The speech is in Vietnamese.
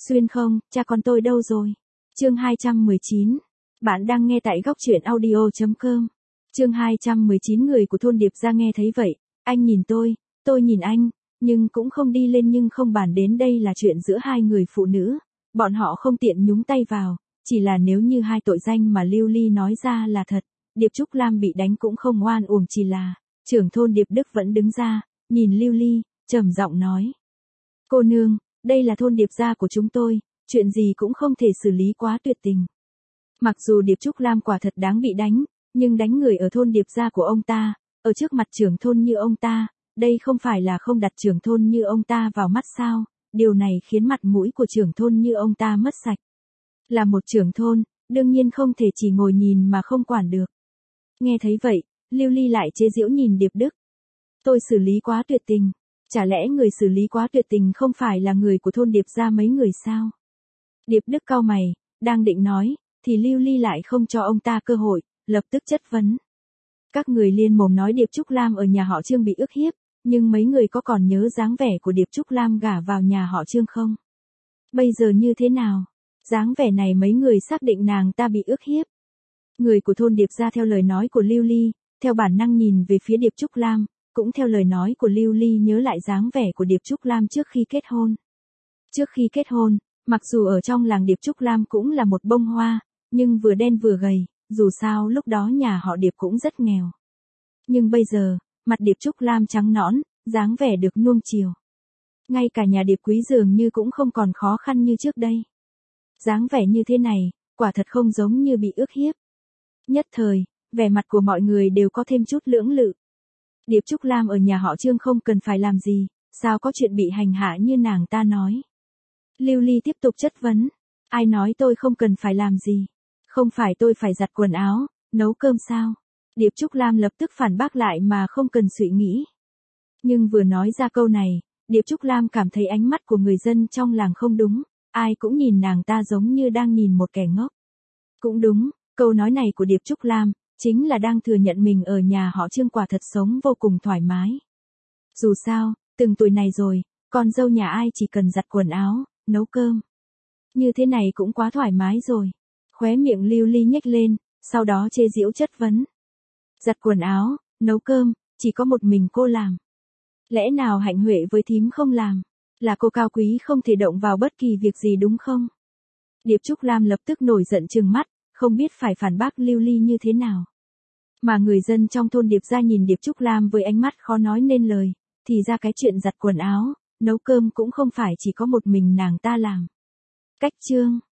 Xuyên không, cha con tôi đâu rồi? Chương 219. Bạn đang nghe tại góc truyện audio.com. Chương 219. Người của thôn Điệp Gia nghe thấy vậy, anh nhìn tôi nhìn anh, nhưng cũng không đi lên nhưng không bàn đến đây là chuyện giữa hai người phụ nữ, bọn họ không tiện nhúng tay vào, chỉ là nếu như hai tội danh mà Lưu Ly nói ra là thật, Điệp Trúc Lam bị đánh cũng không oan uổng, chỉ là trưởng thôn Điệp Đức vẫn đứng ra, nhìn Lưu Ly, trầm giọng nói: "Cô nương, đây là thôn Điệp Gia của chúng tôi, chuyện gì cũng không thể xử lý quá tuyệt tình." Mặc dù Điệp Trúc Lam quả thật đáng bị đánh, nhưng đánh người ở thôn Điệp Gia của ông ta, ở trước mặt trưởng thôn như ông ta, đây không phải là không đặt trưởng thôn như ông ta vào mắt sao? Điều này khiến mặt mũi của trưởng thôn như ông ta mất sạch. Là một trưởng thôn, đương nhiên không thể chỉ ngồi nhìn mà không quản được. Nghe thấy vậy, Lưu Ly lại chế giễu nhìn Điệp Đức. "Tôi xử lý quá tuyệt tình, chả lẽ người xử lý quá tuyệt tình không phải là người của thôn Điệp Gia mấy người sao?" Điệp Đức cau mày, đang định nói, thì Lưu Ly lại không cho ông ta cơ hội, lập tức chất vấn. "Các người liên mồm nói Điệp Trúc Lam ở nhà họ Trương bị ức hiếp, nhưng mấy người có còn nhớ dáng vẻ của Điệp Trúc Lam gả vào nhà họ Trương không? Bây giờ như thế nào? Dáng vẻ này mấy người xác định nàng ta bị ức hiếp." Người của thôn Điệp Gia theo lời nói của Lưu Ly, theo bản năng nhìn về phía Điệp Trúc Lam, cũng theo lời nói của Lưu Ly nhớ lại dáng vẻ của Điệp Trúc Lam trước khi kết hôn. Trước khi kết hôn, mặc dù ở trong làng Điệp Trúc Lam cũng là một bông hoa, nhưng vừa đen vừa gầy, dù sao lúc đó nhà họ Điệp cũng rất nghèo. Nhưng bây giờ, mặt Điệp Trúc Lam trắng nõn, dáng vẻ được nuông chiều. Ngay cả nhà Điệp Quý dường như cũng không còn khó khăn như trước đây. Dáng vẻ như thế này, quả thật không giống như bị ức hiếp. Nhất thời, vẻ mặt của mọi người đều có thêm chút lưỡng lự. Điệp Trúc Lam ở nhà họ Trương không cần phải làm gì, sao có chuyện bị hành hạ như nàng ta nói. Lưu Ly tiếp tục chất vấn. "Ai nói tôi không cần phải làm gì? Không phải tôi phải giặt quần áo, nấu cơm sao?" Điệp Trúc Lam lập tức phản bác lại mà không cần suy nghĩ. Nhưng vừa nói ra câu này, Điệp Trúc Lam cảm thấy ánh mắt của người dân trong làng không đúng, ai cũng nhìn nàng ta giống như đang nhìn một kẻ ngốc. Cũng đúng, câu nói này của Điệp Trúc Lam, chính là đang thừa nhận mình ở nhà họ Trương quả thật sống vô cùng thoải mái. Dù sao, từng tuổi này rồi, con dâu nhà ai chỉ cần giặt quần áo, nấu cơm. Như thế này cũng quá thoải mái rồi. Khóe miệng Lưu Ly nhếch lên, sau đó chê giễu chất vấn. Giặt quần áo, nấu cơm, chỉ có một mình cô làm. Lẽ nào Hạnh Huệ với thím không làm? Là cô cao quý không thể động vào bất kỳ việc gì đúng không? Điệp Trúc Lam lập tức nổi giận trừng mắt, không biết phải phản bác Lưu Ly như thế nào. Mà người dân trong thôn Điệp Gia nhìn Điệp Trúc Lam với ánh mắt khó nói nên lời, thì ra cái chuyện giặt quần áo, nấu cơm cũng không phải chỉ có một mình nàng ta làm. Cách chương